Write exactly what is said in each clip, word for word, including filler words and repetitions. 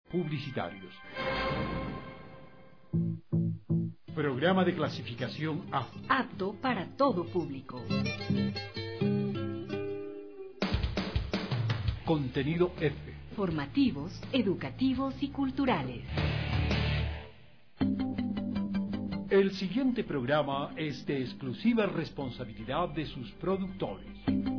publicitarios. Programa de clasificación A. Apto para todo público. Contenido F. Formativos, educativos y culturales. El siguiente programa es de exclusiva responsabilidad de sus productores.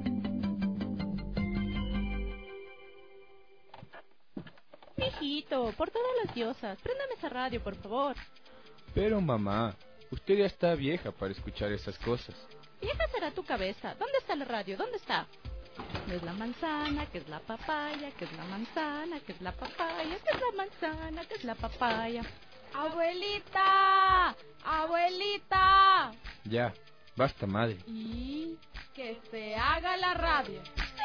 Hijito, por todas las diosas, préndame esa radio, por favor. Pero mamá, usted ya está vieja para escuchar esas cosas. Vieja será tu cabeza. ¿Dónde está la radio? ¿Dónde está? ¿Qué es la manzana? ¿Qué es la papaya? ¿Qué es la manzana? ¿Qué es la papaya? ¿Qué es la manzana? ¿Qué es la papaya? ¡Abuelita! ¡Abuelita! Ya, basta, madre. Y que se haga la radio.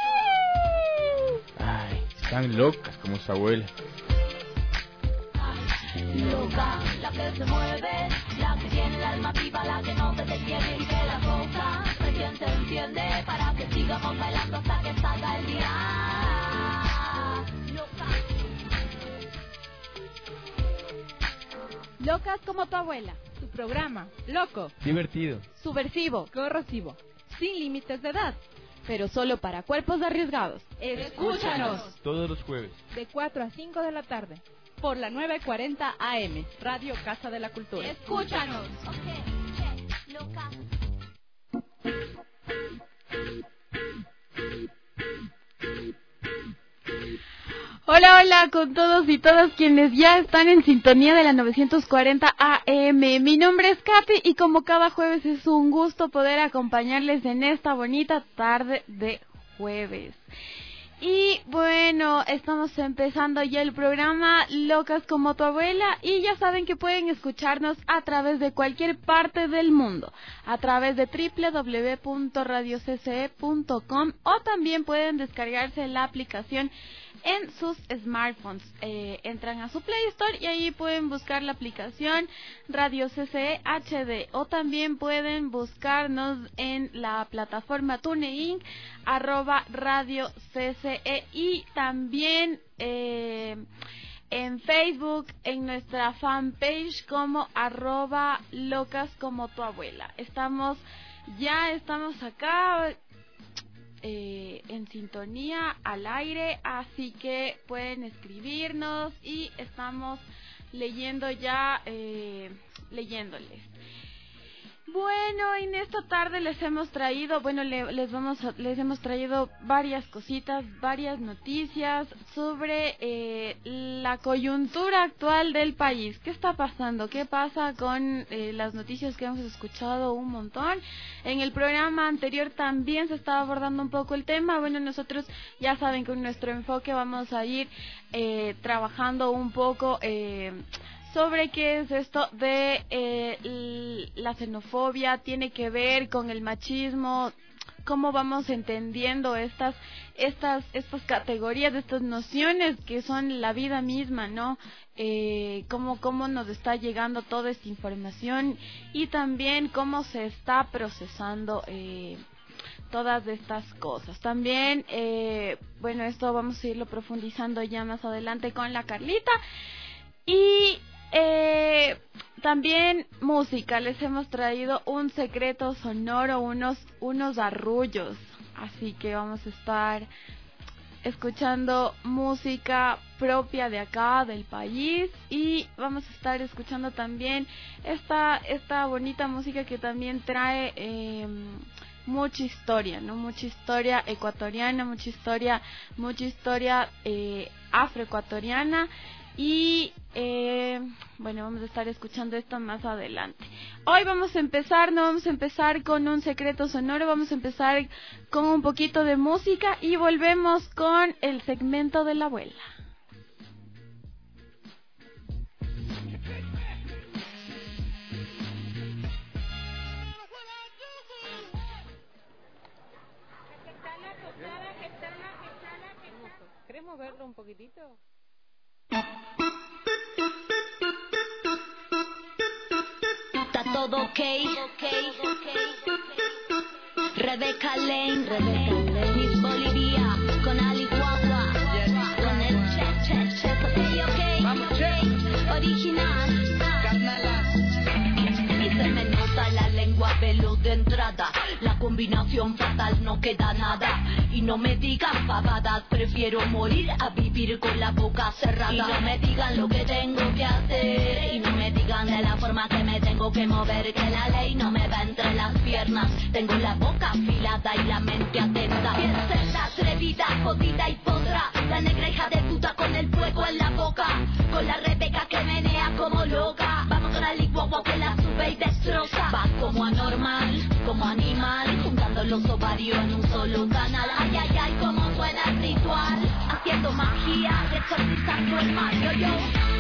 Ay, están locas como su abuela. Loca, la que se mueve, la que tiene el alma viva, la que no se detiene y que la cosa recién se enciende para que sigamos bailando hasta que salga el día. Loca. Locas como tu abuela. Tu programa, loco, Divertido. subversivo, corrosivo, sin límites de edad, pero solo para cuerpos arriesgados. Escúchanos. Todos los jueves. De cuatro a cinco de la tarde. Por la nueve cuarenta A M, Radio Casa de la Cultura. Escúchanos. Ok, che, loca. Hola, hola con todos y todas quienes ya están en sintonía de la novecientos cuarenta A M. Mi nombre es Katy y como cada jueves es un gusto poder acompañarles en esta bonita tarde de jueves. Y bueno, estamos empezando ya el programa Locas como tu abuela y ya saben que pueden escucharnos a través de cualquier parte del mundo, a través de doble u doble u doble u punto radio c c e punto com o también pueden descargarse la aplicación en sus smartphones. Eh, entran a su Play Store y ahí pueden buscar la aplicación Radio C C E H D o también pueden buscarnos en la plataforma TuneIn arroba Radio C C E y también eh, en Facebook en nuestra fanpage como arroba locas como tu abuela. Estamos ya estamos acá Eh, en sintonía al aire, así que pueden escribirnos y estamos leyendo ya, eh, leyéndoles. Bueno, en esta tarde les hemos traído, bueno, le, les vamos, a, les hemos traído varias cositas, varias noticias sobre eh, la coyuntura actual del país. ¿Qué está pasando? ¿Qué pasa con eh, las noticias que hemos escuchado un montón? En el programa anterior también se estaba abordando un poco el tema. Bueno, nosotros ya saben que con nuestro enfoque vamos a ir eh, trabajando un poco eh, sobre qué es esto de eh, la xenofobia, tiene que ver con el machismo, cómo vamos entendiendo estas estas estas categorías, estas nociones que son la vida misma, ¿no? Eh, cómo cómo nos está llegando toda esta información y también cómo se está procesando eh, todas estas cosas. También, eh, bueno, esto vamos a irlo profundizando ya más adelante con la Carlita. Y Eh, también música, les hemos traído un secreto sonoro, unos unos arrullos, así que vamos a estar escuchando música propia de acá, del país, y vamos a estar escuchando también esta esta bonita música que también trae eh, mucha historia, ¿no? Mucha historia ecuatoriana, mucha historia, mucha historia eh, afroecuatoriana. Y eh, bueno, vamos a estar escuchando esto más adelante. Hoy vamos a empezar, no vamos a empezar con un secreto sonoro, vamos a empezar con un poquito de música y volvemos con el segmento de la abuela. ¿Querés moverlo un poquitito? Está todo ok, Rebeca Lane, Miss Bolivia, con Ali Guagua, con el che, che, che, ok, ok. ley original. Y se me nota la lengua veloz de entrada. La combinación fatal no queda nada. Y no me digan pavadas, prefiero morir a vivir con la boca cerrada. Y no me digan lo que tengo que hacer. Y no me digan de la forma que me tengo que mover. Que la ley no me va entre las piernas. Tengo la boca afilada y la mente atenta. Piensa la atrevida, jodida y podrá. La negra hija de puta con el fuego en la boca. Con la Rebeca que menea como loca. Vamos con la licuagua que la sube y destroza. Va como anormal, como animal, juntando los ovarios en un solo canal. Ay, ay, ay, como suena el ritual. Haciendo magia, exorcizando el mal. Yo, yo.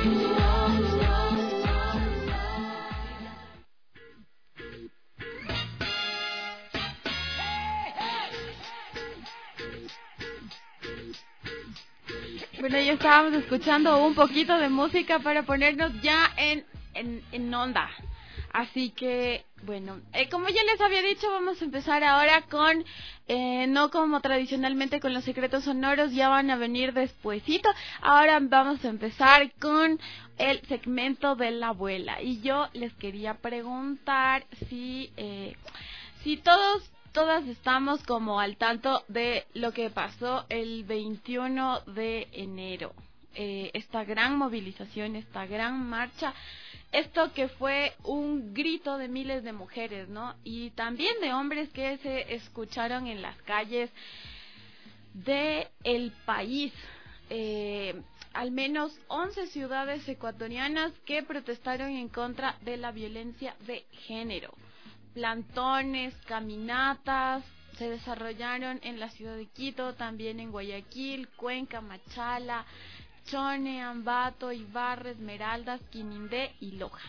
Bueno, ya estábamos escuchando un poquito de música para ponernos ya en, en, en onda. Así que, bueno, eh, como ya les había dicho, vamos a empezar ahora con, eh, no como tradicionalmente con los secretos sonoros, ya van a venir despuesito. Ahora vamos a empezar con el segmento de la abuela. Y yo les quería preguntar si, eh, si todos... Todas estamos como al tanto de lo que pasó el veintiuno de enero. Eh, esta gran movilización, esta gran marcha, esto que fue un grito de miles de mujeres, ¿no? Y también de hombres que se escucharon en las calles de el país. Eh, al menos once ciudades ecuatorianas que protestaron en contra de la violencia de género. Plantones, caminatas se desarrollaron en la ciudad de Quito, también en Guayaquil, Cuenca, Machala, Chone, Ambato, Ibarra, Esmeraldas, Quinindé y Loja.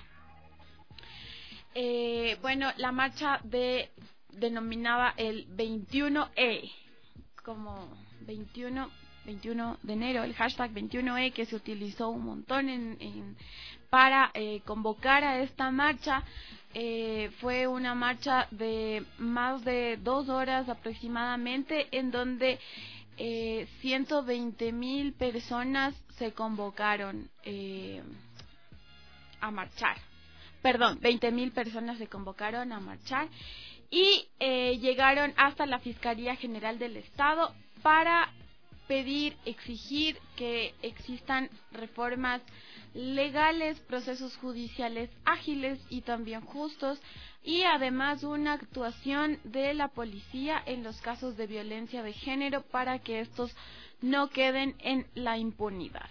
Eh, bueno, la marcha de denominaba el veintiuno E, como veintiuno, veintiuno de enero, el hashtag veintiuno E que se utilizó un montón en, en, para eh, convocar a esta marcha. Eh, fue una marcha de más de dos horas aproximadamente, en donde eh, ciento veinte mil personas se convocaron eh, a marchar. Perdón, veinte mil personas se convocaron a marchar y eh, llegaron hasta la Fiscalía General del Estado para pedir, exigir que existan reformas legales, procesos judiciales ágiles y también justos, y además una actuación de la policía en los casos de violencia de género para que estos no queden en la impunidad.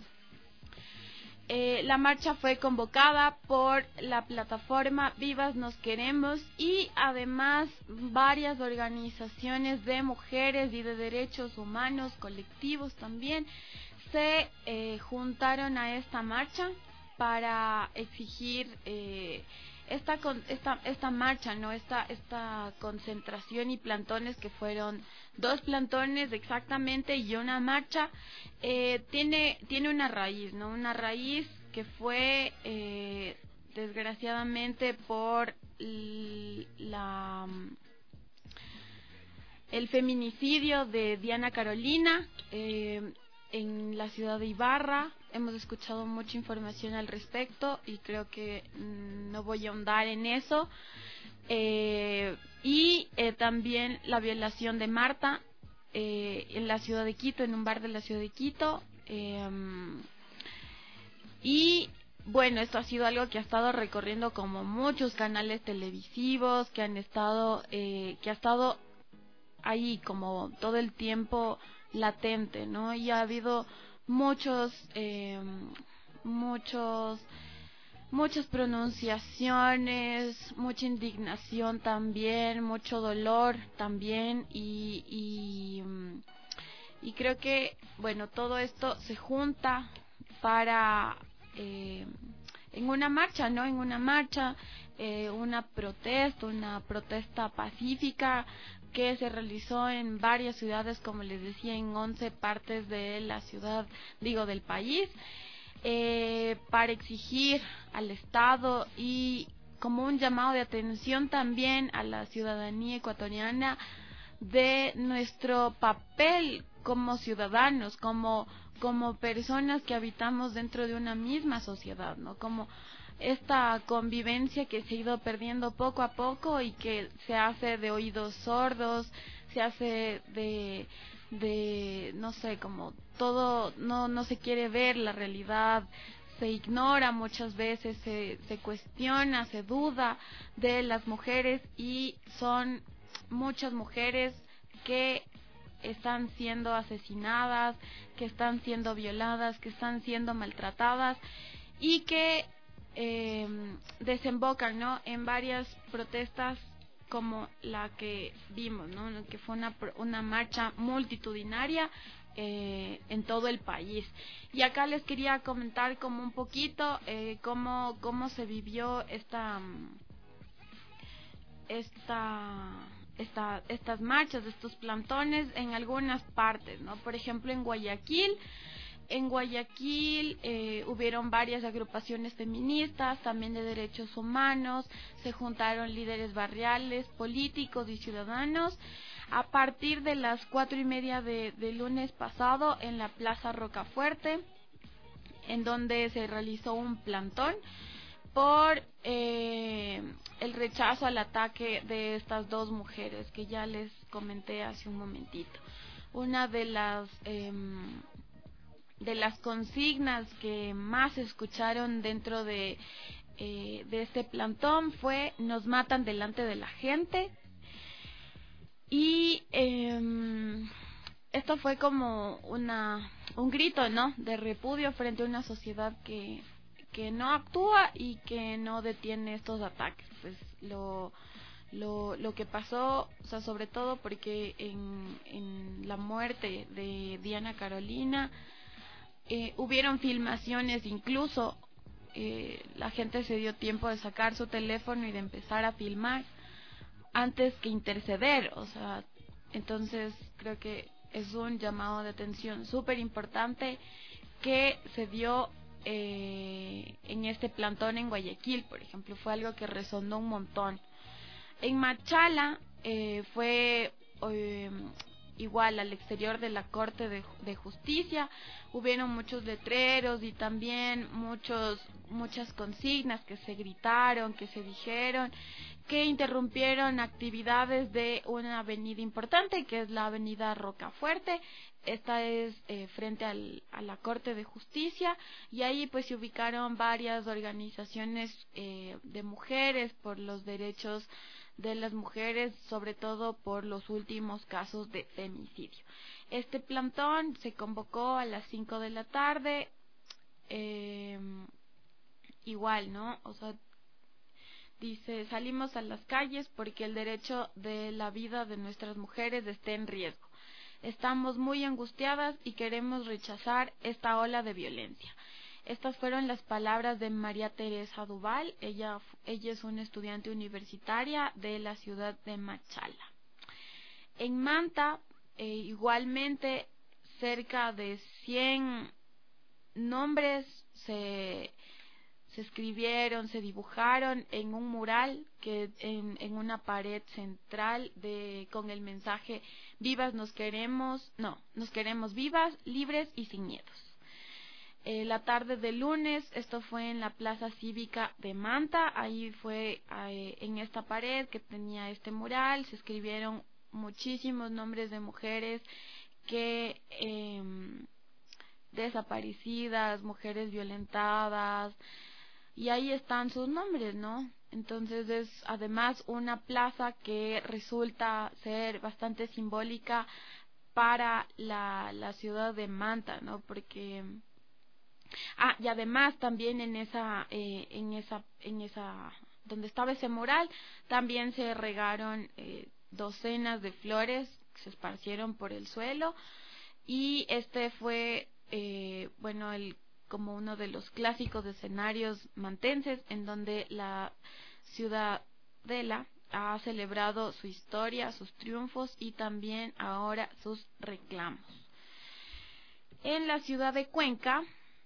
Eh, la marcha fue convocada por la plataforma Vivas Nos Queremos y además varias organizaciones de mujeres y de derechos humanos, colectivos también, se eh, juntaron a esta marcha para exigir eh, esta, esta esta marcha, no esta esta concentración y plantones, que fueron dos plantones exactamente y una marcha. Eh, tiene tiene una raíz, no una raíz que fue eh, desgraciadamente por la el feminicidio de Diana Carolina eh, en la ciudad de Ibarra. Hemos escuchado mucha información al respecto y creo que mmm, no voy a ahondar en eso. Eh, y eh, también la violación de Marta eh, en la ciudad de Quito, en un bar de la ciudad de Quito. Eh, y bueno, esto ha sido algo que ha estado recorriendo como muchos canales televisivos, que han estado, eh, que ha estado ahí como todo el tiempo latente, ¿no? Y ha habido muchos, eh, muchos, muchas pronunciaciones, mucha indignación también, mucho dolor también, y, y, y creo que, bueno, todo esto se junta para, eh, en una marcha, ¿no? En una marcha, eh, una protesta, una protesta pacífica, que se realizó en varias ciudades, como les decía, en once partes de la ciudad, digo, del país, eh, para exigir al Estado y como un llamado de atención también a la ciudadanía ecuatoriana de nuestro papel como ciudadanos, como, como personas que habitamos dentro de una misma sociedad, ¿no? Como esta convivencia que se ha ido perdiendo poco a poco y que se hace de oídos sordos, se hace de, de no sé, como todo, no, no se quiere ver la realidad, se ignora muchas veces, se, se cuestiona, se duda de las mujeres, y son muchas mujeres que están siendo asesinadas, que están siendo violadas, que están siendo maltratadas y que eh, desembocan, ¿no?, en varias protestas como la que vimos, ¿no?, que fue una, una marcha multitudinaria eh, en todo el país. Y acá les quería comentar como un poquito eh, cómo, cómo se vivió esta esta Esta, estas marchas, estos plantones en algunas partes, ¿no? Por ejemplo, en Guayaquil, en Guayaquil eh, hubieron varias agrupaciones feministas, también de derechos humanos, se juntaron líderes barriales, políticos y ciudadanos a partir de las cuatro y media de, de lunes pasado en la Plaza Rocafuerte, en donde se realizó un plantón por eh, el rechazo al ataque de estas dos mujeres que ya les comenté hace un momentito. Una de las eh, de las consignas que más escucharon dentro de eh, de este plantón fue: nos matan delante de la gente. Y eh, esto fue como una un grito, ¿no?, de repudio frente a una sociedad que que no actúa y que no detiene estos ataques. Pues lo lo, lo que pasó, o sea, sobre todo porque en, en la muerte de Diana Carolina eh, hubieron filmaciones, incluso eh, la gente se dio tiempo de sacar su teléfono y de empezar a filmar antes que interceder, o sea, entonces creo que es un llamado de atención súper importante que se dio Eh, en este plantón en Guayaquil, por ejemplo. Fue algo que resonó un montón. En Machala eh, fue eh, igual al exterior de la Corte de, de Justicia, hubieron muchos letreros y también muchos muchas consignas que se gritaron, que se dijeron, que interrumpieron actividades de una avenida importante, que es la avenida Rocafuerte. Esta es eh, frente al, a la Corte de Justicia, y ahí pues se ubicaron varias organizaciones eh, de mujeres por los derechos de las mujeres, sobre todo por los últimos casos de femicidio. Este plantón se convocó a las cinco de la tarde, eh, igual, ¿no? O sea, dice: salimos a las calles porque el derecho de la vida de nuestras mujeres está en riesgo. Estamos muy angustiadas y queremos rechazar esta ola de violencia. Estas fueron las palabras de María Teresa Duval. Ella, ella es una estudiante universitaria de la ciudad de Machala. En Manta, eh, igualmente, cerca de cien nombres se, se escribieron, se dibujaron en un mural que en, en una pared central de con el mensaje: vivas nos queremos, no, nos queremos vivas, libres y sin miedos. Eh, la tarde de lunes, esto fue en la Plaza Cívica de Manta, ahí fue eh, en esta pared que tenía este mural, se escribieron muchísimos nombres de mujeres que eh, desaparecidas, mujeres violentadas, y ahí están sus nombres, ¿no? Entonces es además una plaza que resulta ser bastante simbólica para la, la ciudad de Manta, ¿no? Porque ah, y además también en esa eh, en esa en esa donde estaba ese mural también se regaron eh, docenas de flores que se esparcieron por el suelo, y este fue eh, bueno el como uno de los clásicos escenarios mantenses en donde la ciudadela ha celebrado su historia, sus triunfos y también ahora sus reclamos. En la ciudad de Cuenca,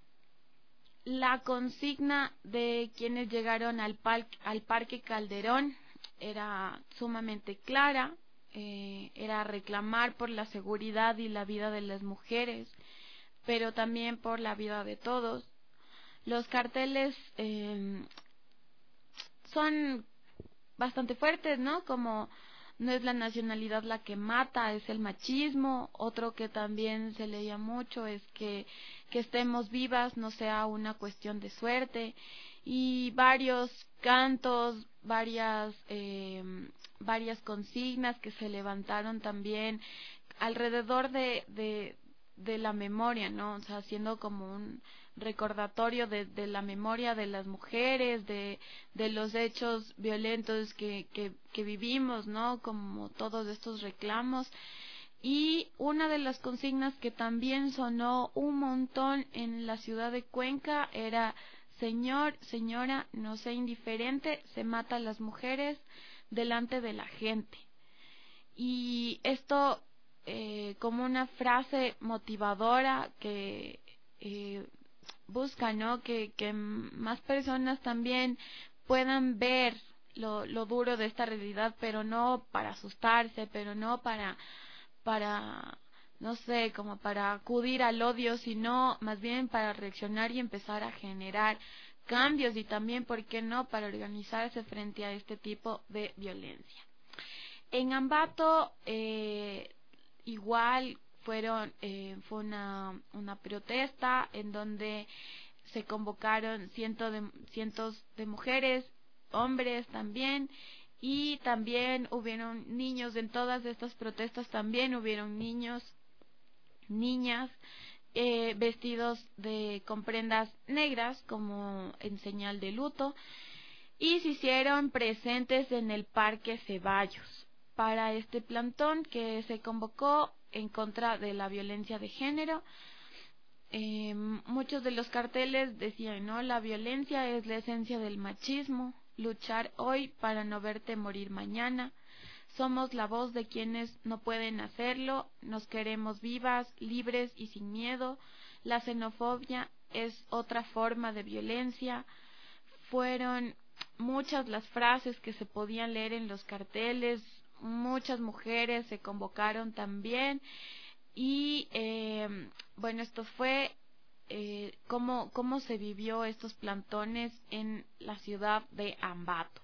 la consigna de quienes llegaron al, al Parque Calderón era sumamente clara. eh, era reclamar por la seguridad y la vida de las mujeres, pero también por la vida de todos. Los carteles eh, son bastante fuertes, ¿no? Como no es la nacionalidad la que mata, es el machismo. Otro que también se leía mucho es que, que estemos vivas no sea una cuestión de suerte. Y varios cantos, varias, eh, varias consignas que se levantaron también alrededor de, de, de la memoria, ¿no? O sea, haciendo como un recordatorio de, de la memoria de las mujeres, de, de los hechos violentos que, que, que vivimos, ¿no? Como todos estos reclamos. Y una de las consignas que también sonó un montón en la ciudad de Cuenca era: señor, señora, no sea indiferente, se mata a las mujeres delante de la gente. Y esto eh, como una frase motivadora que eh, busca, ¿no? Que, que más personas también puedan ver lo, lo duro de esta realidad, pero no para asustarse, pero no para, para, no sé, como para acudir al odio, sino más bien para reaccionar y empezar a generar cambios, y también, ¿por qué no?, para organizarse frente a este tipo de violencia. En Ambato, eh, igual fueron eh, fue una, una protesta en donde se convocaron cientos de, cientos de mujeres, hombres también, y también hubieron niños. En todas estas protestas también hubieron niños, niñas, eh, vestidos de con prendas negras como en señal de luto, y se hicieron presentes en el Parque Ceballos para este plantón que se convocó en contra de la violencia de género. Eh, muchos de los carteles decían, ¿no? La violencia es la esencia del machismo, luchar hoy para no verte morir mañana. Somos la voz de quienes no pueden hacerlo, nos queremos vivas, libres y sin miedo. La xenofobia es otra forma de violencia. Fueron muchas las frases que se podían leer en los carteles, muchas mujeres se convocaron también, y eh, bueno, esto fue eh, cómo, cómo se vivió estos plantones en la ciudad de Ambato.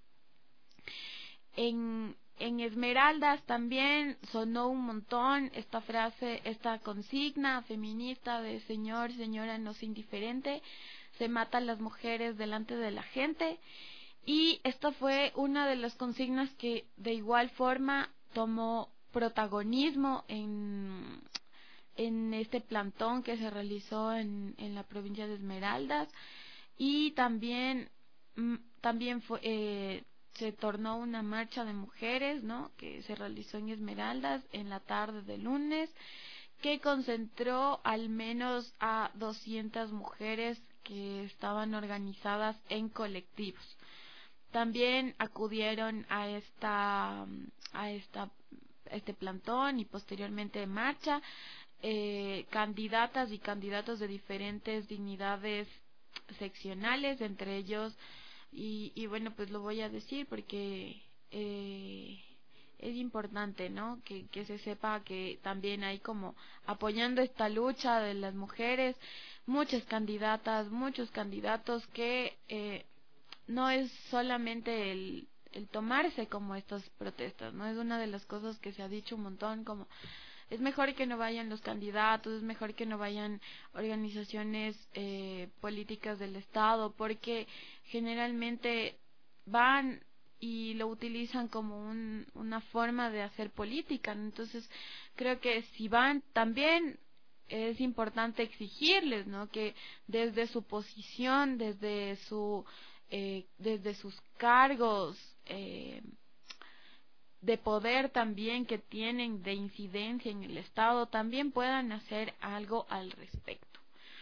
En, en Esmeraldas también sonó un montón esta frase, esta consigna feminista de señor, señora, no sea indiferente, se mata a las mujeres delante de la gente. Y esta fue una de las consignas que de igual forma tomó protagonismo en, en este plantón que se realizó en, en la provincia de Esmeraldas. Y también, también fue, eh, se tornó una marcha de mujeres, ¿no?, que se realizó en Esmeraldas en la tarde del lunes, que concentró al menos a doscientas mujeres que estaban organizadas en colectivos. También acudieron a esta a esta este plantón y posteriormente marcha eh, candidatas y candidatos de diferentes dignidades seccionales, entre ellos, y, y bueno, pues lo voy a decir porque eh, es importante, ¿no?, que, que se sepa que también hay como apoyando esta lucha de las mujeres, muchas candidatas, muchos candidatos que eh, no es solamente el, el tomarse como estas protestas, ¿no? Es una de las cosas que se ha dicho un montón, como es mejor que no vayan los candidatos, es mejor que no vayan organizaciones eh, políticas del Estado, porque generalmente van y lo utilizan como un, una forma de hacer política, ¿no? Entonces creo que si van también es importante exigirles, ¿no?, que desde su posición, desde su Eh, desde sus cargos eh, de poder también que tienen, de incidencia en el Estado, también puedan hacer algo al respecto.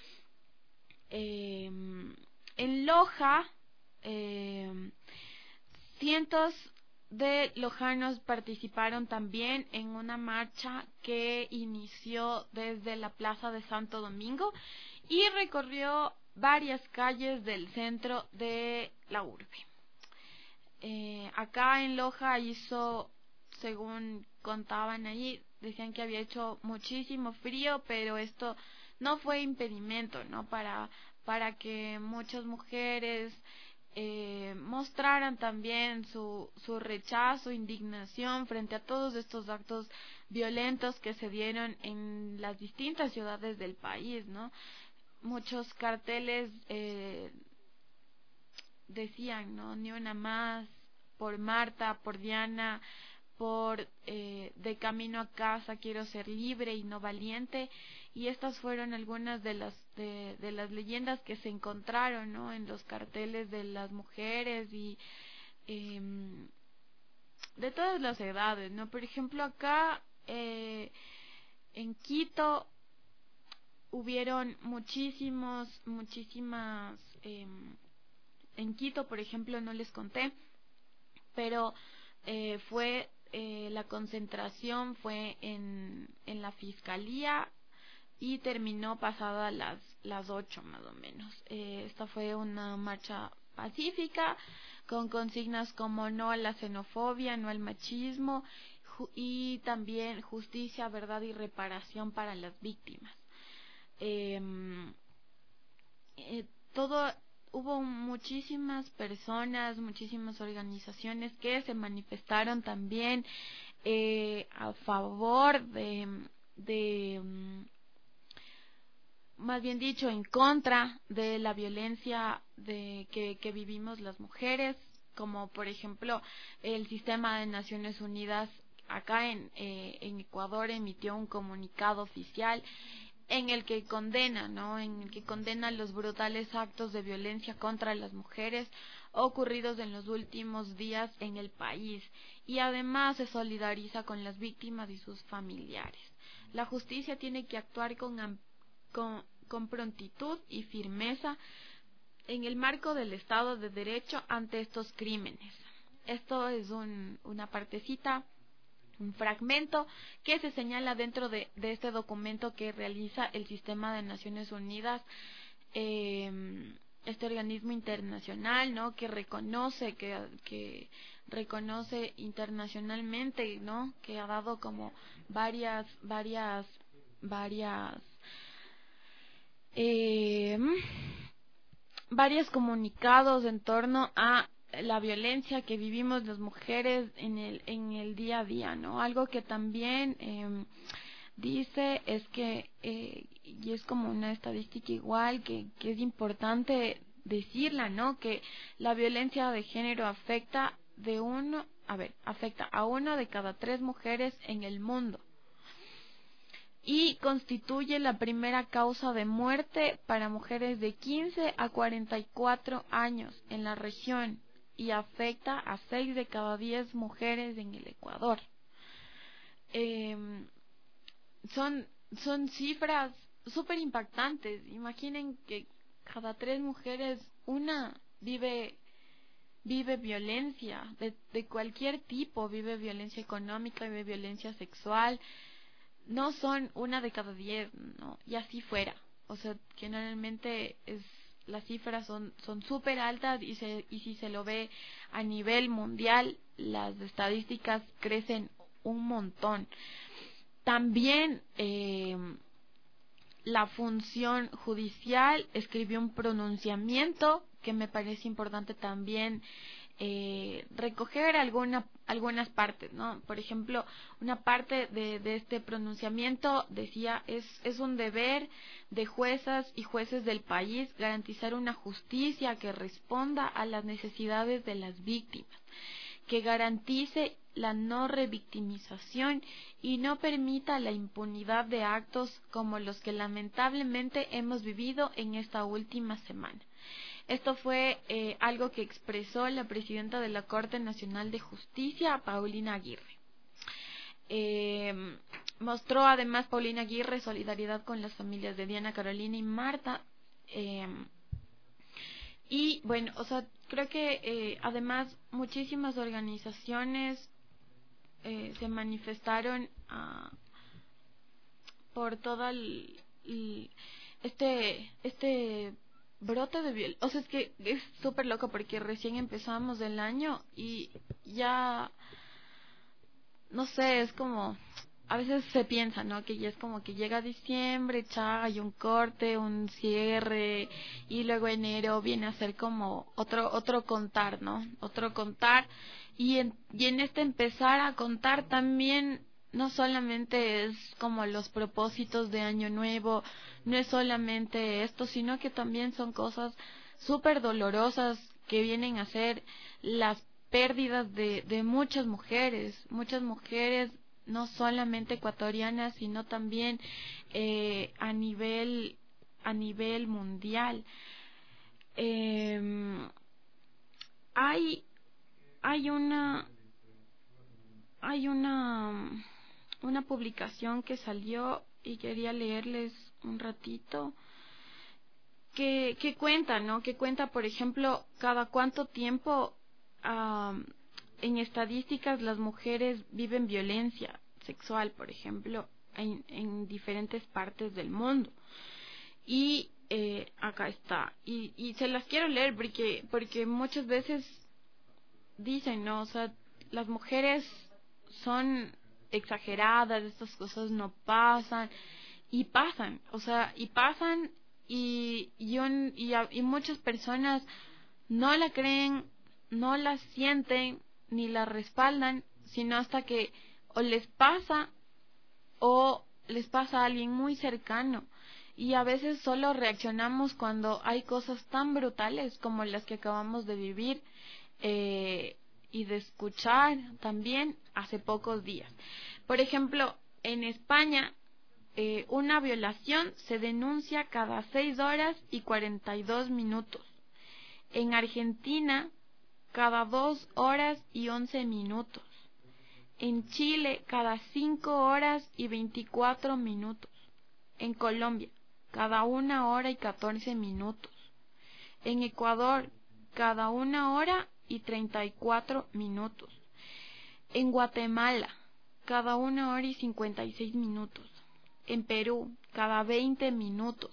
Eh, en Loja, eh, cientos de lojanos participaron también en una marcha que inició desde la Plaza de Santo Domingo y recorrió varias calles del centro de la urbe. Eh, acá en Loja hizo, según contaban ahí, decían que había hecho muchísimo frío, pero esto no fue impedimento, ¿no? Para, para que muchas mujeres eh, mostraran también su, su rechazo, indignación frente a todos estos actos violentos que se dieron en las distintas ciudades del país, ¿no? Muchos carteles eh, decían, ¿no? Ni una más, por Marta, por Diana, por eh, de camino a casa quiero ser libre y no valiente, y estas fueron algunas de las de, de las leyendas que se encontraron, ¿no? En los carteles de las mujeres y eh, de todas las edades, ¿no? Por ejemplo, acá eh, en Quito hubieron muchísimos, muchísimas, eh, en Quito, por ejemplo, no les conté, pero eh, fue, eh, la concentración fue en, en la fiscalía y terminó pasada las, las ocho más o menos. Eh, esta fue una marcha pacífica, con consignas como no a la xenofobia, no al machismo, y también justicia, verdad y reparación para las víctimas. Eh, eh, todo hubo muchísimas personas, muchísimas organizaciones que se manifestaron también eh, a favor de, de, más bien dicho, en contra de la violencia de que, que vivimos las mujeres, como por ejemplo el sistema de Naciones Unidas acá en, eh, en Ecuador emitió un comunicado oficial en el que condena, ¿no? En el que condena los brutales actos de violencia contra las mujeres ocurridos en los últimos días en el país, y además se solidariza con las víctimas y sus familiares. La justicia tiene que actuar con, con, con prontitud y firmeza en el marco del Estado de Derecho ante estos crímenes. Esto es un, una partecita, un fragmento que se señala dentro de, de este documento que realiza el Sistema de Naciones Unidas, eh, este organismo internacional, ¿no? Que reconoce, que, que reconoce internacionalmente, ¿no? Que ha dado como varias, varias, varias, eh, varios comunicados en torno a la violencia que vivimos las mujeres en el en el día a día, ¿no? Algo que también eh, dice es que eh, y es como una estadística igual que que es importante decirla, ¿no? Que la violencia de género afecta de uno, a ver, afecta a una de cada tres mujeres en el mundo y constituye la primera causa de muerte para mujeres de quince a cuarenta y cuatro años en la región, y afecta a seis de cada diez mujeres en el Ecuador. Eh, son, son cifras súper impactantes. Imaginen que cada tres mujeres, una vive, vive violencia de, de cualquier tipo, vive violencia económica, vive violencia sexual. No son una de cada diez, ¿no? Y así fuera. O sea, generalmente es... las cifras son son súper altas y, se, y si se lo ve a nivel mundial, las estadísticas crecen un montón. También eh, la función judicial escribió un pronunciamiento que me parece importante también eh, recoger alguna, algunas partes, ¿no? Por ejemplo, una parte de, de este pronunciamiento decía, es, es un deber de juezas y jueces del país garantizar una justicia que responda a las necesidades de las víctimas, que garantice la no revictimización y no permita la impunidad de actos como los que lamentablemente hemos vivido en esta última semana. Esto fue eh, algo que expresó la presidenta de la Corte Nacional de Justicia, Paulina Aguirre. Eh, mostró además Paulina Aguirre solidaridad con las familias de Diana, Carolina y Marta. Eh, y bueno, o sea, creo que eh, además muchísimas organizaciones eh, se manifestaron uh, por todo el, el, este este brote de violencia. O sea, es que es súper loco porque recién empezamos el año y ya no sé, es como, a veces se piensa, ¿no? Que ya es como que llega diciembre, cha, hay un corte, un cierre, y luego enero viene a ser como otro otro contar, ¿no? Otro contar, y en, y en este empezar a contar también no solamente es como los propósitos de año nuevo, no es solamente esto, sino que también son cosas súper dolorosas que vienen a ser las pérdidas de, de muchas mujeres, muchas mujeres no solamente ecuatorianas, sino también eh, a nivel a nivel mundial. Eh, hay hay una hay una una publicación que salió y quería leerles un ratito que que cuenta, ¿no? Que cuenta, por ejemplo, cada cuánto tiempo um, en estadísticas las mujeres viven violencia sexual, por ejemplo, en, en diferentes partes del mundo. Y eh, acá está. Y, y se las quiero leer porque porque muchas veces dicen, ¿no? O sea, las mujeres son exageradas, estas cosas no pasan. Y pasan, o sea, y pasan y, y, un, y, y muchas personas no la creen, no la sienten, ni la respaldan, sino hasta que o les pasa o les pasa a alguien muy cercano. Y a veces solo reaccionamos cuando hay cosas tan brutales como las que acabamos de vivir eh, y de escuchar también hace pocos días. Por ejemplo, en España eh, una violación se denuncia cada seis horas y cuarenta y dos minutos. En Argentina, cada dos horas y once minutos. En Chile, cada cinco horas y veinticuatro minutos. En Colombia, cada una hora y catorce minutos. En Ecuador, cada una hora y treinta y cuatro minutos. En Guatemala, cada una hora y cincuenta y seis minutos. En Perú, cada veinte minutos.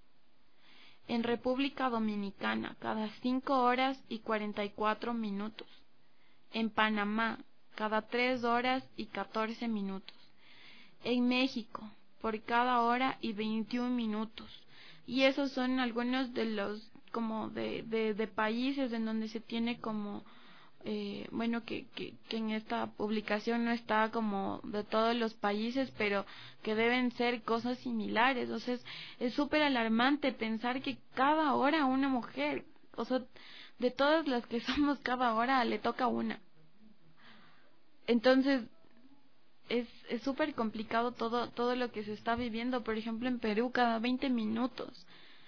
En República Dominicana, cada cinco horas y cuarenta y cuatro minutos. En Panamá, cada tres horas y catorce minutos. En México, por cada hora y veintiún minutos. Y esos son algunos de los, como de, de, de países en donde se tiene como, eh, bueno, que, que, que en esta publicación no está como de todos los países, pero que deben ser cosas similares. O sea, es súper alarmante pensar que cada hora una mujer, o sea, de todas las que somos cada hora le toca una. Entonces, es es súper complicado todo todo lo que se está viviendo. Por ejemplo, en Perú, cada veinte minutos.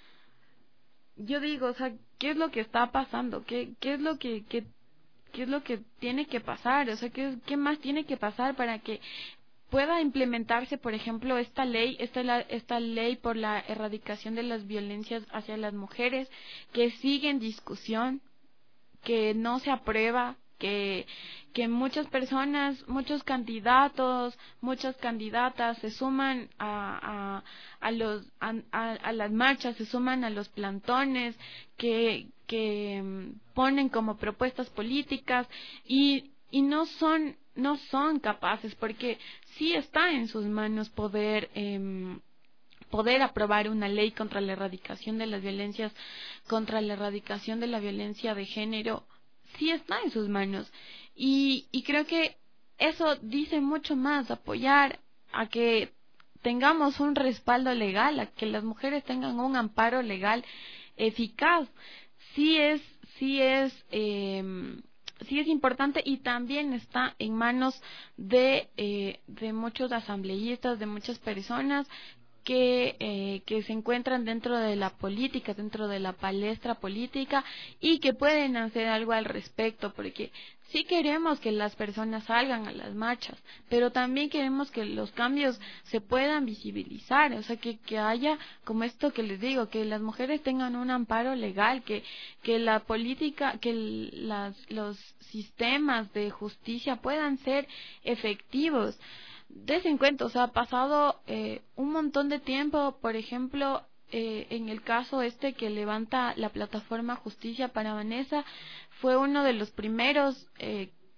Yo digo, o sea, ¿qué es lo que está pasando? ¿Qué qué es lo que, que qué es lo que tiene que pasar? O sea, ¿qué, qué más tiene que pasar para que pueda implementarse, por ejemplo, esta ley, esta, la, esta ley por la erradicación de las violencias hacia las mujeres, que sigue en discusión, que no se aprueba, que que muchas personas, muchos candidatos, muchas candidatas se suman a a, a los a, a, a las marchas, se suman a los plantones, que que ponen como propuestas políticas y y no son no son capaces, porque sí está en sus manos poder eh, poder aprobar una ley contra la erradicación de las violencias, contra la erradicación de la violencia de género. Sí está en sus manos. Y, y creo que eso dice mucho más, apoyar a que tengamos un respaldo legal, a que las mujeres tengan un amparo legal eficaz. Sí es, sí es, eh, sí es importante y también está en manos de, eh, de muchos asambleístas, de muchas personas que eh, que se encuentran dentro de la política, dentro de la palestra política y que pueden hacer algo al respecto, porque sí queremos que las personas salgan a las marchas, pero también queremos que los cambios se puedan visibilizar, o sea, que, que haya, como esto que les digo, que las mujeres tengan un amparo legal, que que la política, que las, los sistemas de justicia puedan ser efectivos. Des en cuenta, o sea, ha pasado eh, un montón de tiempo, por ejemplo, eh, en el caso este que levanta la plataforma Justicia para Vanessa, fue uno de los primeros, eh,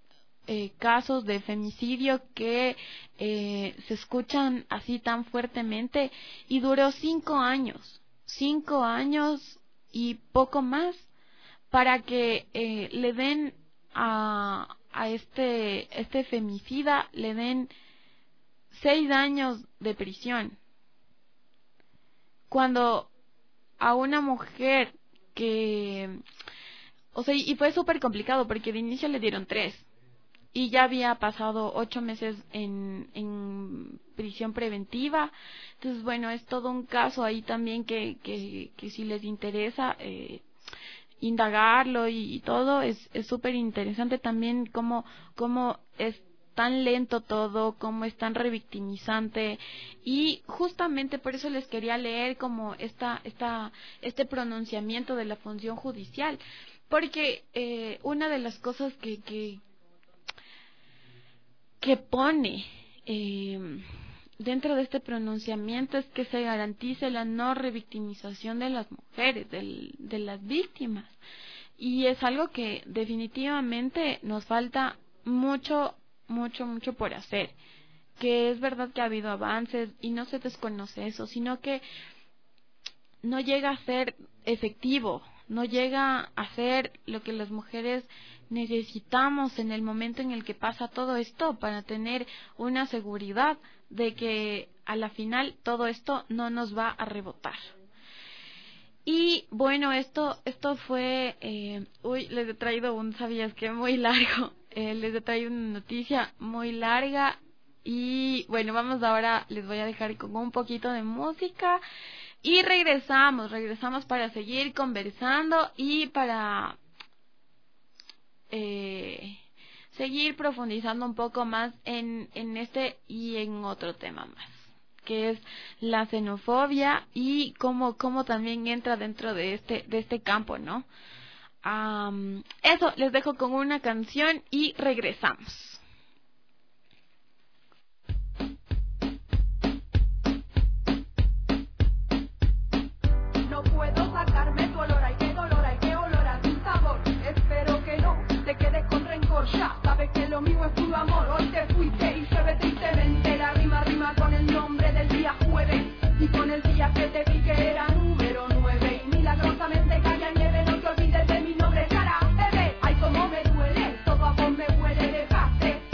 eh, casos de femicidio que eh, se escuchan así tan fuertemente, y duró cinco años, cinco años y poco más para que eh, le den a, a este, este femicida, le den seis años de prisión. Cuando a una mujer que, o sea, y fue súper complicado porque de inicio le dieron tres y ya había pasado ocho meses en, en prisión preventiva. Entonces, bueno, es todo un caso ahí también que, que, que si les interesa eh, indagarlo y, y todo, es es súper interesante también cómo, cómo es tan lento todo, cómo es tan revictimizante, y justamente por eso les quería leer como esta, esta, este pronunciamiento de la función judicial, porque eh, una de las cosas que que, que pone eh, dentro de este pronunciamiento es que se garantice la no revictimización de las mujeres, del, de las víctimas, y es algo que definitivamente nos falta mucho mucho, mucho por hacer, que es verdad que ha habido avances y no se desconoce eso, sino que no llega a ser efectivo, no llega a ser lo que las mujeres necesitamos en el momento en el que pasa todo esto, para tener una seguridad de que a la final todo esto no nos va a rebotar. Y bueno, esto esto fue, eh, uy, les he traído un, sabías que muy largo, eh, les he traído una noticia muy larga, y bueno, vamos ahora, les voy a dejar con un poquito de música y regresamos, regresamos para seguir conversando y para eh, seguir profundizando un poco más en, en este y en otro tema más, que es la xenofobia y cómo cómo también entra dentro de este de este campo, ¿no? Um, eso, les dejo con una canción y regresamos. No puedo sacarme tu olor, ay qué dolor, ay qué olor a tu sabor. Espero que no te quedes con rencor, ya sabes que lo mío es puro amor. Hoy te fuiste y se ve tristemente, la rima rima con el nombre del día jueves y con el día que te vi que era número nueve, y milagrosamente caía nieve. No te olvides de mi nombre, cara, bebé. Ay, cómo me duele, todo a vos me huele, dejaste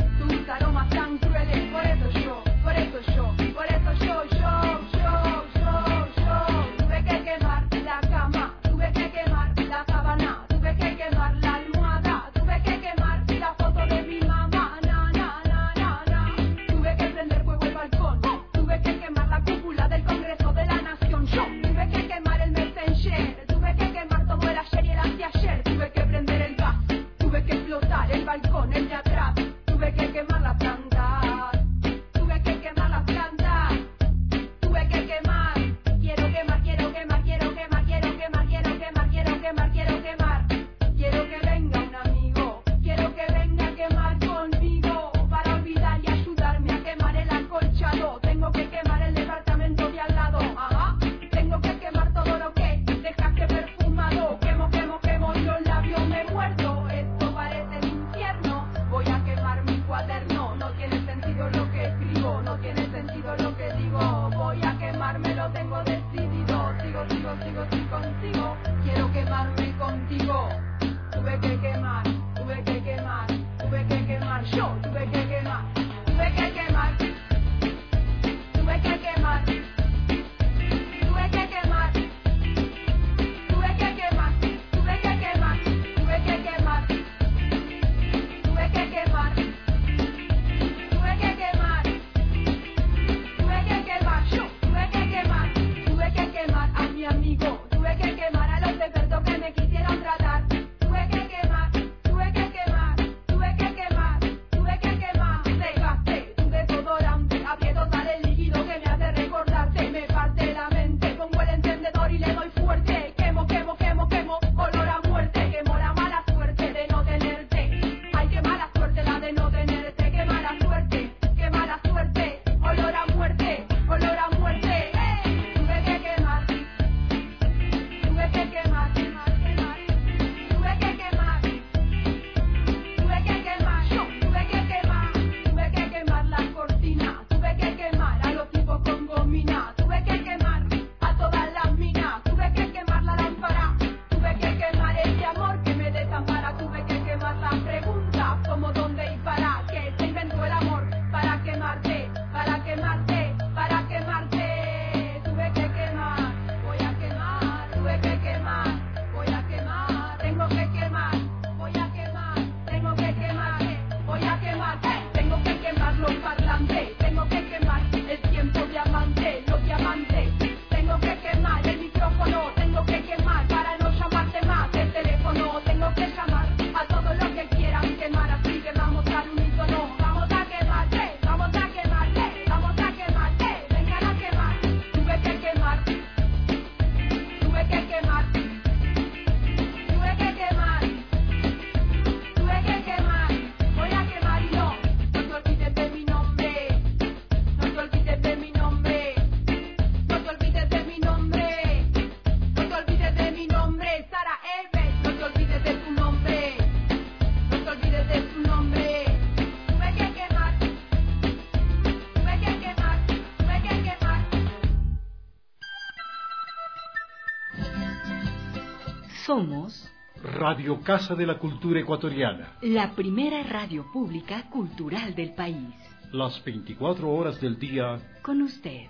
Somos Radio Casa de la Cultura Ecuatoriana. la primera radio pública cultural del país. Las veinticuatro horas del día. Con usted.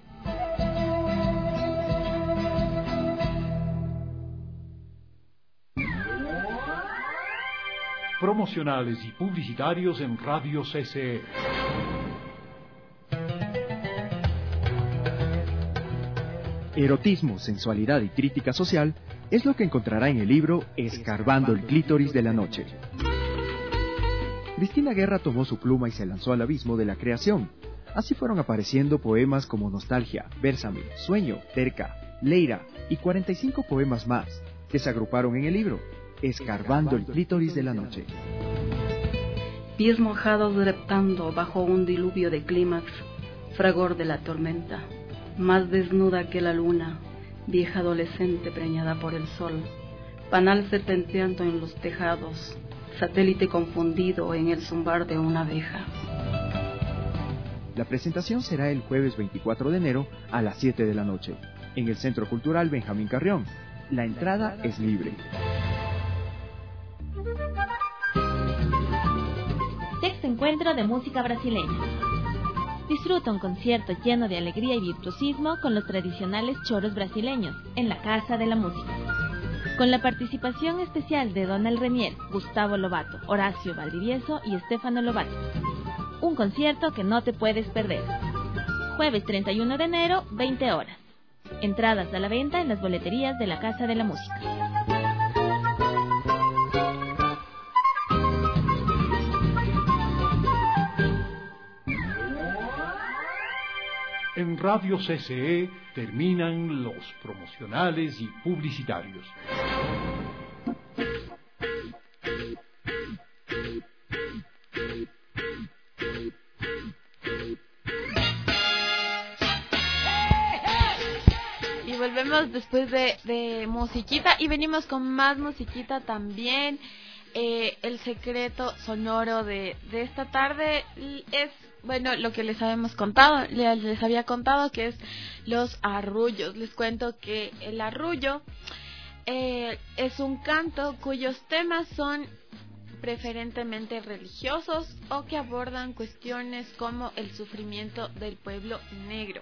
Promocionales y publicitarios en Radio C C E. Erotismo, sensualidad y crítica social es lo que encontrará en el libro Escarbando el clítoris de la noche. Cristina Guerra tomó su pluma y se lanzó al abismo de la creación. Así fueron apareciendo poemas como Nostalgia, Bésame, Sueño, Terca, Leira y cuarenta y cinco poemas más que se agruparon en el libro Escarbando el clítoris de la noche. Pies mojados reptando bajo un diluvio de clímax, fragor de la tormenta, más desnuda que la luna, vieja adolescente preñada por el sol, panal serpenteando en los tejados, satélite confundido en el zumbar de una abeja. La presentación será el jueves veinticuatro de enero a las siete de la noche, en el Centro Cultural Benjamín Carrión. La entrada es libre. Sexto encuentro de música brasileña. Disfruta un concierto lleno de alegría y virtuosismo con los tradicionales choros brasileños en la Casa de la Música. Con la participación especial de Donald Renier, Gustavo Lobato, Horacio Valdivieso y Estefano Lobato. Un concierto que no te puedes perder. Jueves treinta y uno de enero, veinte horas. Entradas a la venta en las boleterías de la Casa de la Música. En Radio C C E terminan los promocionales y publicitarios. Y volvemos después de, de musiquita y venimos con más musiquita también. Eh, el secreto sonoro de, de esta tarde es, bueno, lo que les habíamos contado, les, les había contado que es los arrullos. Les cuento que el arrullo eh, es un canto cuyos temas son preferentemente religiosos o que abordan cuestiones como el sufrimiento del pueblo negro.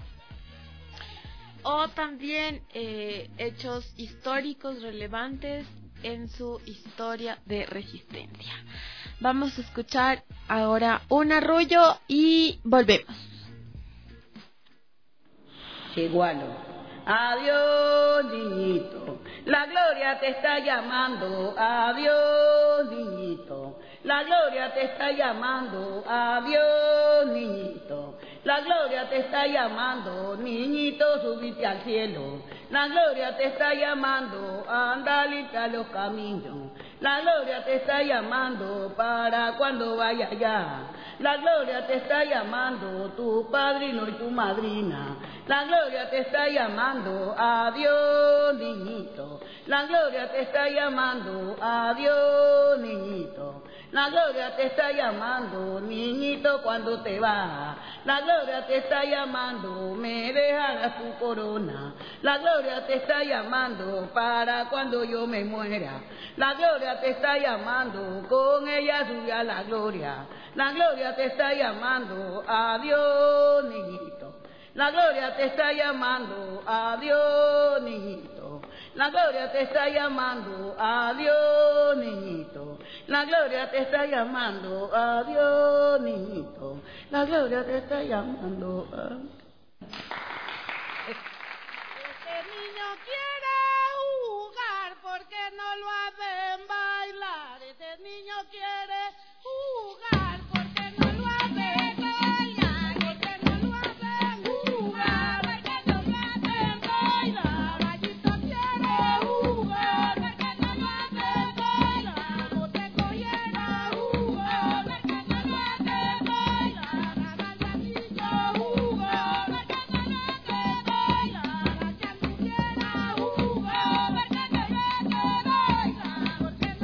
O también eh, hechos históricos relevantes en su historia de resistencia. Vamos a escuchar ahora un arrullo y volvemos. Chigualo. Adiós, niñito, la gloria te está llamando. Adiós, niñito, la gloria te está llamando. Adiós, niñito, la gloria te está llamando. Niñito, subite al cielo. La gloria te está llamando. Anda, limpia los caminos. La gloria te está llamando para cuando vaya allá. La gloria te está llamando, tu padrino y tu madrina. La gloria te está llamando, adiós, niñito. La gloria te está llamando, adiós, niñito. La gloria te está llamando, niñito, cuando te vas. La gloria te está llamando, me dejarás tu corona. La gloria te está llamando para cuando yo me muera. La gloria te está llamando, con ella sube a la gloria. La gloria te está llamando, adiós, niñito. La gloria te está llamando, adiós, niñito. La gloria te está llamando, adiós, niñito. La gloria te está llamando, adiós, niñito. La gloria te está llamando. Este niño quiere jugar porque no lo hacen bailar. Este niño quiere jugar porque no lo hacen bailar. Porque no lo hacen jugar, porque no lo hacen bailar. Gallito quiere jugar porque no lo hacen bailar. Boteco quiere jugar porque no lo hacen bailar. Gallito jugar porque no lo hacen bailar. Gallito quiere jugar porque no lo hacen bailar. Porque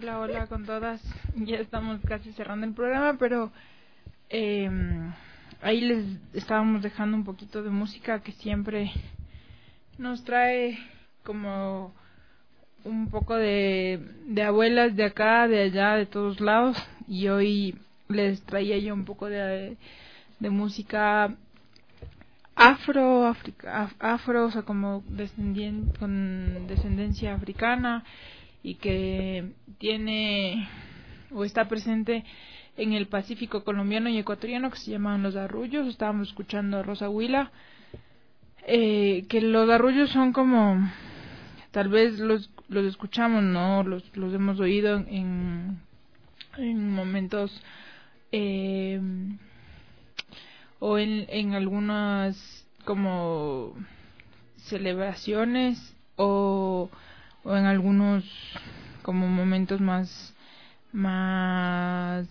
Hola, hola con todas. Ya estamos casi cerrando el programa, pero eh, ahí les estábamos dejando un poquito de música que siempre nos trae como un poco de, de abuelas de acá, de allá, de todos lados. Y hoy les traía yo un poco de, de música afro, africa, afro, o sea, como descendien, con descendencia africana y que tiene o está presente en el Pacífico colombiano y ecuatoriano, que se llaman los arrullos. Estábamos escuchando a Rosa Huila, eh, que los arrullos son como, tal vez los los escuchamos, no, los los hemos oído en en momentos eh, o en, en algunas como celebraciones o, o en algunos como momentos más más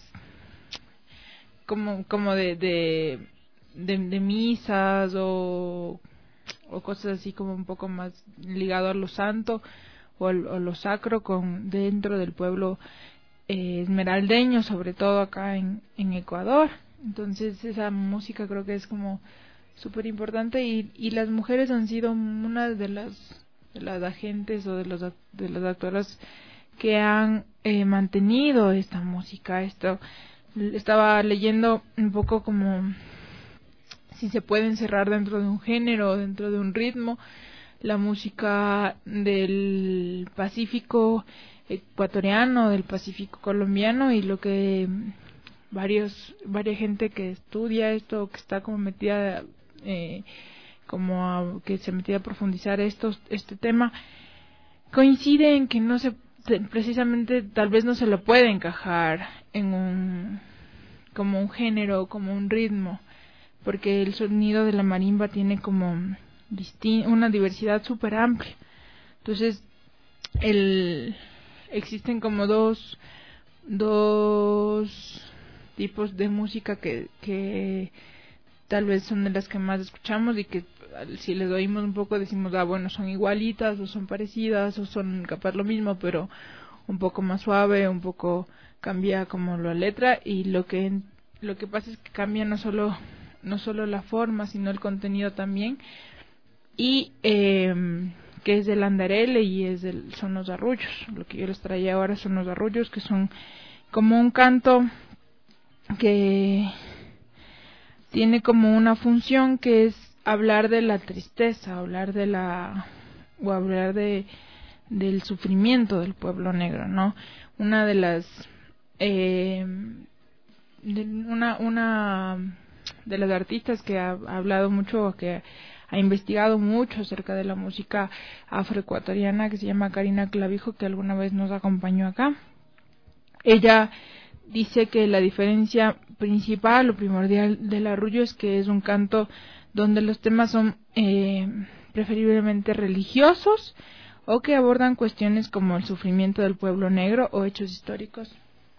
como como de de, de, de misas o, o cosas así como un poco más ligado a lo santo o a, a lo sacro con dentro del pueblo eh, esmeraldeño, sobre todo acá en, en Ecuador. Entonces esa música creo que es como súper importante y, y las mujeres han sido una de las de las agentes o de los de las actoras que han eh, mantenido esta música. Esto estaba leyendo un poco como si se puede encerrar dentro de un género, dentro de un ritmo, la música del Pacífico ecuatoriano, del Pacífico colombiano, y lo que varios varias gente que estudia esto, que está como metida eh, como a, que se metía a profundizar estos este tema, coincide en que no se precisamente tal vez no se lo puede encajar en un como un género, como un ritmo, porque el sonido de la marimba tiene como distin- una diversidad súper amplia. Entonces el existen como dos dos tipos de música que que tal vez son de las que más escuchamos y que si les oímos un poco decimos, ah, bueno, son igualitas o son parecidas o son capaz lo mismo, pero un poco más suave, un poco cambia como la letra, y lo que lo que pasa es que cambia no solo no solo la forma, sino el contenido también, y eh, que es del andarele y es del, son los arrullos. Lo que yo les traía ahora son los arrullos, que son como un canto que tiene como una función que es hablar de la tristeza, hablar de la o hablar de del sufrimiento del pueblo negro, ¿no? Una de las eh, de una una de las artistas que ha, ha hablado mucho, que ha investigado mucho acerca de la música afroecuatoriana, que se llama Karina Clavijo, que alguna vez nos acompañó acá. Ella dice que la diferencia principal o primordial del arrullo es que es un canto donde los temas son eh, preferiblemente religiosos o que abordan cuestiones como el sufrimiento del pueblo negro o hechos históricos.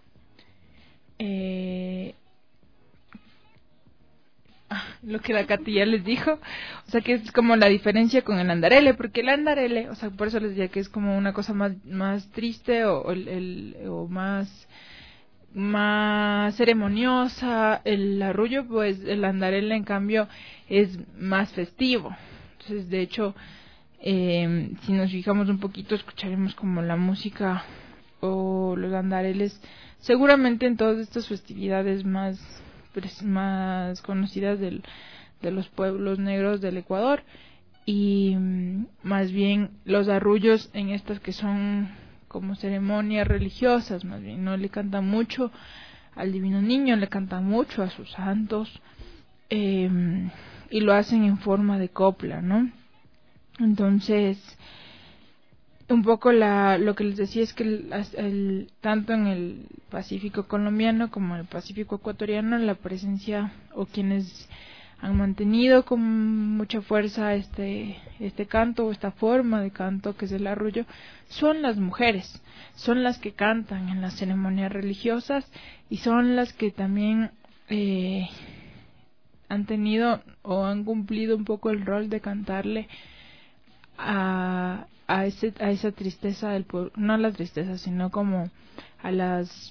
Eh, lo que la Katy ya les dijo, o sea que es como la diferencia con el andarele, porque el andarele, o sea, por eso les decía que es como una cosa más más triste o, o, el, el, o más más ceremoniosa. El arrullo, pues el andarele en cambio es más festivo. Entonces, de hecho, eh, si nos fijamos un poquito, escucharemos como la música o los andareles seguramente en todas estas festividades más más conocidas del, de los pueblos negros del Ecuador, y más bien los arrullos en estas que son como ceremonias religiosas, más bien no le cantan mucho al Divino Niño, le cantan mucho a sus santos, eh, y lo hacen en forma de copla, ¿no? Entonces un poco la lo que les decía es que el, el, tanto en el Pacífico colombiano como en el Pacífico ecuatoriano, la presencia o quienes han mantenido con mucha fuerza este este canto o esta forma de canto que es el arrullo son las mujeres, son las que cantan en las ceremonias religiosas y son las que también eh, han tenido o han cumplido un poco el rol de cantarle a a ese a esa tristeza del pueblo, no a la tristeza, sino como a las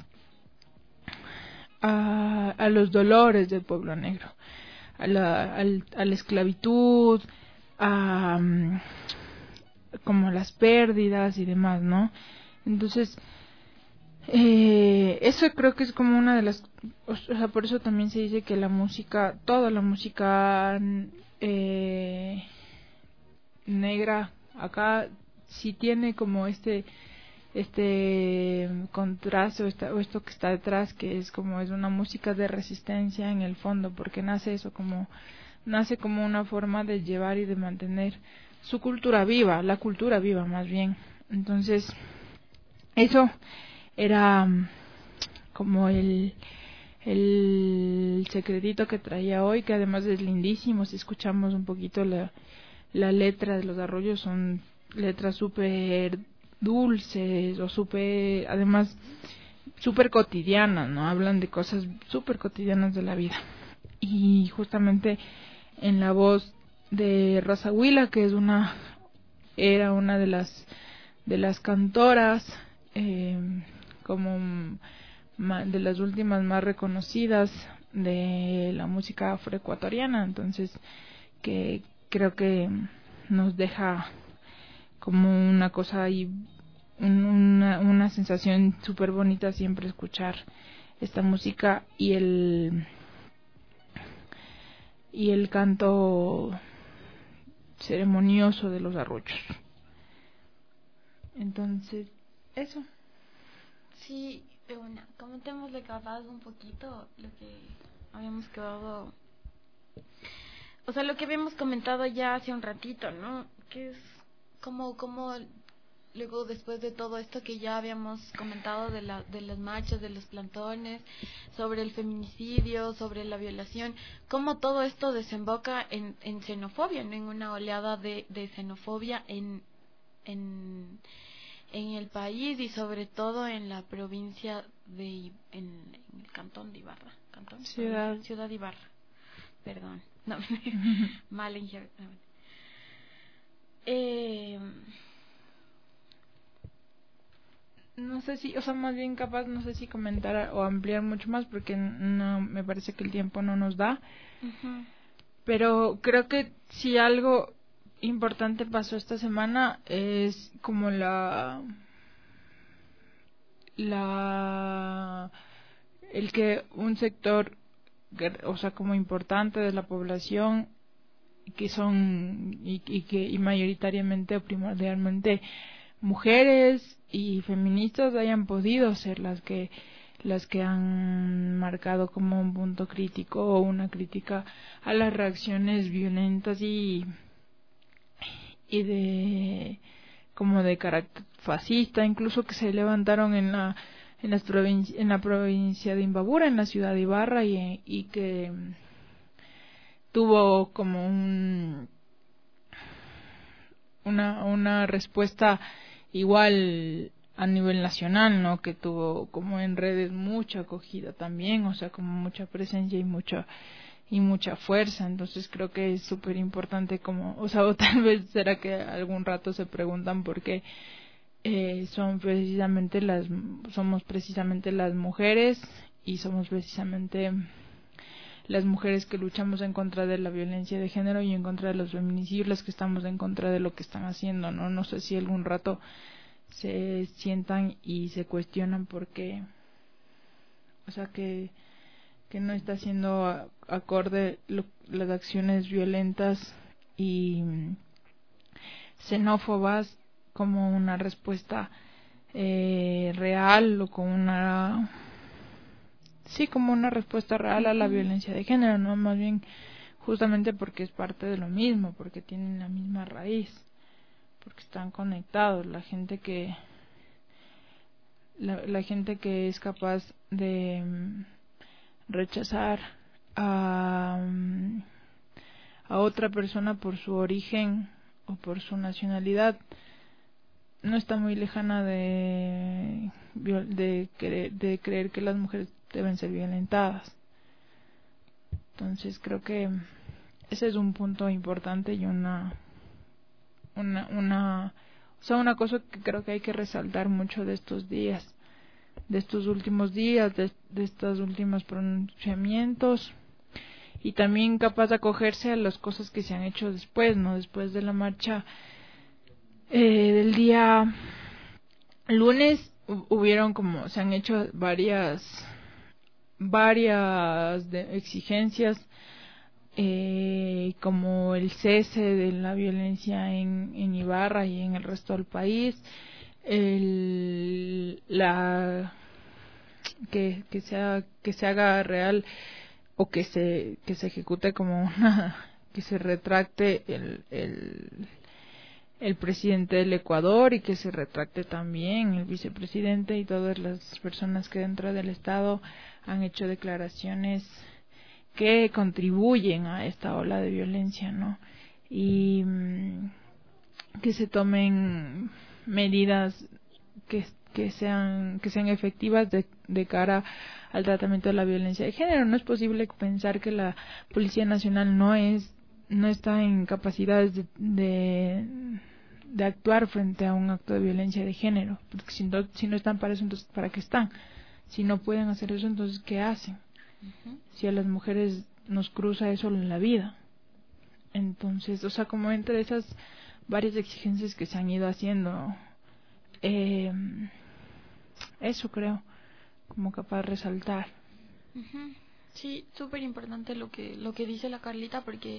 a, a los dolores del pueblo negro, a la, al, a la esclavitud, a como las pérdidas y demás, ¿no? Entonces, eh, eso creo que es como una de las, o sea, por eso también se dice que la música, toda la música eh, negra acá sí tiene como este este contraste o, esta, o esto que está detrás, que es como es una música de resistencia en el fondo, porque nace eso como nace como una forma de llevar y de mantener su cultura viva, la cultura viva más bien. Entonces, eso era como el el secretito que traía hoy, que además es lindísimo. Si escuchamos un poquito la, la letra de Los Arroyos, son letras súper dulces o súper, además, súper cotidianas, ¿no? Hablan de cosas súper cotidianas de la vida. Y justamente en la voz de Rosa Huila, que es una era una de las de las cantoras eh, como de las últimas más reconocidas de la música afroecuatoriana, entonces que creo que nos deja como una cosa ahí, una, una sensación súper bonita siempre escuchar esta música y el y el canto ceremonioso de los arroyos. Entonces, eso. Sí, bueno, comentémosle capaz un poquito lo que habíamos quedado, o sea, lo que habíamos comentado ya hace un ratito, ¿no? Que es como, como luego después de todo esto que ya habíamos comentado de, la, de las marchas, de los plantones, sobre el feminicidio, sobre la violación, cómo todo esto desemboca en, en xenofobia, ¿no? En una oleada de, de xenofobia en, en, en el país y sobre todo en la provincia de, en, en el cantón de Ibarra, cantón, ciudad, ciudad de Ibarra, perdón, no, mal en geografía. Eh, no sé si, o sea, más bien capaz, no sé si comentar o ampliar mucho más porque no, me parece que el tiempo no nos da. Uh-huh. Pero creo que si algo importante pasó esta semana es como la la el que un sector, o sea, como importante de la población, que son y, y que y mayoritariamente o primordialmente mujeres y feministas hayan podido ser las que las que han marcado como un punto crítico o una crítica a las reacciones violentas y y de como de carácter fascista, incluso que se levantaron en la en las provinci- en la provincia de Imbabura, en la ciudad de Ibarra, y, y que tuvo como un una una respuesta igual a nivel nacional, ¿no? Que tuvo como en redes mucha acogida también, o sea, como mucha presencia y mucha y mucha fuerza. Entonces creo que es súper importante, como, o sea, o tal vez será que algún rato se preguntan por qué eh, son precisamente las somos precisamente las mujeres y somos precisamente las mujeres que luchamos en contra de la violencia de género y en contra de los feminicidios, las que estamos en contra de lo que están haciendo, ¿no? No sé si algún rato se sientan y se cuestionan por qué, o sea, que que no está siendo acorde lo, las acciones violentas y xenófobas como una respuesta eh, real o con una sí como una respuesta real a la violencia de género, no, más bien justamente porque es parte de lo mismo, porque tienen la misma raíz, porque están conectados. La gente que la, la gente que es capaz de rechazar a, a otra persona por su origen o por su nacionalidad no está muy lejana de de creer, de creer que las mujeres deben ser violentadas. Entonces creo que ese es un punto importante y una una una o O sea, una cosa que creo que hay que resaltar mucho de estos días, de estos últimos días, de, de estos últimos pronunciamientos, y también capaz de acogerse a las cosas que se han hecho después, ¿no? Después de la marcha eh, del día lunes, hubieron como, se han hecho varias, varias de exigencias, eh, como el cese de la violencia en, en Ibarra y en el resto del país, el, la que, que sea que se haga real o que se que se ejecute como una, que se retracte el, el el presidente del Ecuador y que se retracte también el vicepresidente y todas las personas que dentro del Estado han hecho declaraciones que contribuyen a esta ola de violencia, ¿no? Y mmm, que se tomen medidas que, que sean que sean efectivas de, de cara al tratamiento de la violencia de género. No es posible pensar que la Policía Nacional no es no está en capacidades de, de, de actuar frente a un acto de violencia de género, porque si no, si no están para eso, entonces ¿para qué están? Si no pueden hacer eso, entonces ¿qué hacen? Uh-huh. Si a las mujeres nos cruza eso en la vida. Entonces, o sea, como entre esas varias exigencias que se han ido haciendo, eh, eso creo, como capaz de resaltar. Uh-huh. Sí, súper importante lo que lo que dice la Carlita, porque,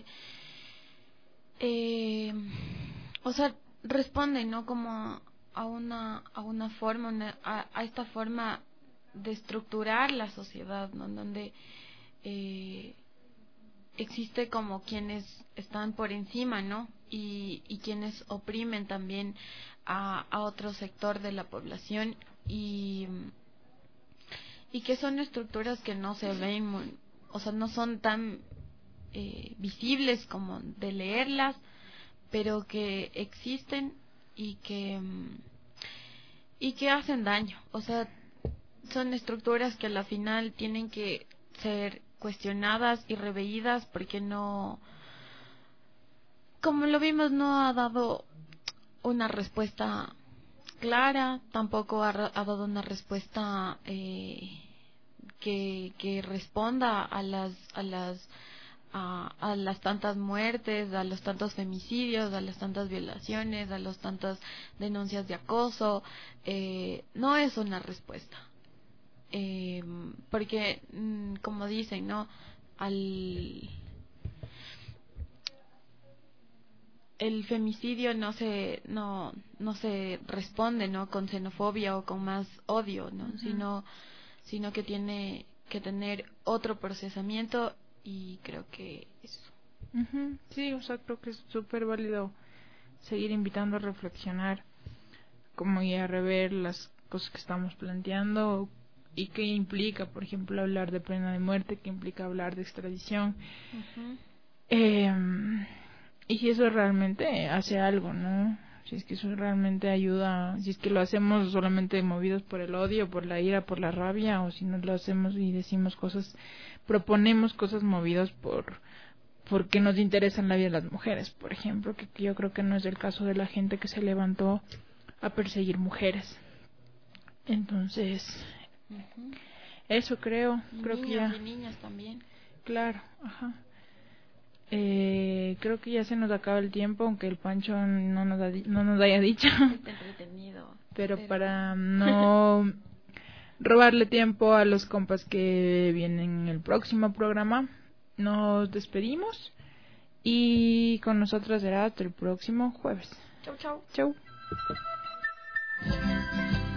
eh, o sea, responde, ¿no? Como a una a una forma, una, a, a esta forma de estructurar la sociedad, ¿no? Donde eh, existe como quienes están por encima, ¿no? Y, y quienes oprimen también a, a otro sector de la población, y y que son estructuras que no se ven, o sea, no son tan eh, visibles como de leerlas, pero que existen y que y que hacen daño. O sea, son estructuras que a la final tienen que ser cuestionadas y reveídas, porque no, como lo vimos, no ha dado una respuesta clara, tampoco ha, ha dado una respuesta eh, que, que responda a las a las a, a las tantas muertes, a los tantos femicidios, a las tantas violaciones, a las tantas denuncias de acoso. Eh, no es una respuesta, eh, porque mm, como dicen, no, al el femicidio no se no no se responde, no, con xenofobia o con más odio, no, uh-huh. sino sino que tiene que tener otro procesamiento, y creo que eso. Uh-huh. Sí, o sea, creo que es súper válido seguir invitando a reflexionar, como y a rever las cosas que estamos planteando, y qué implica, por ejemplo, hablar de pena de muerte, qué implica hablar de extradición. Uh-huh. eh, Y si eso realmente hace algo, ¿no? Si es que eso realmente ayuda, si es que lo hacemos solamente movidos por el odio, por la ira, por la rabia, o si no lo hacemos y decimos cosas, proponemos cosas movidas por porque nos interesan la vida de las mujeres, por ejemplo, que yo creo que no es el caso de la gente que se levantó a perseguir mujeres. Entonces, uh-huh. eso creo, y creo niños, que ya. Y niñas también. Claro, ajá. Eh, creo que ya se nos acaba el tiempo, aunque el Pancho no nos, ha, no nos haya dicho. Está entretenido. Pero, pero para no robarle tiempo a los compas que vienen en el próximo programa, nos despedimos y con nosotros será hasta el próximo jueves. Chau, chau. Chau.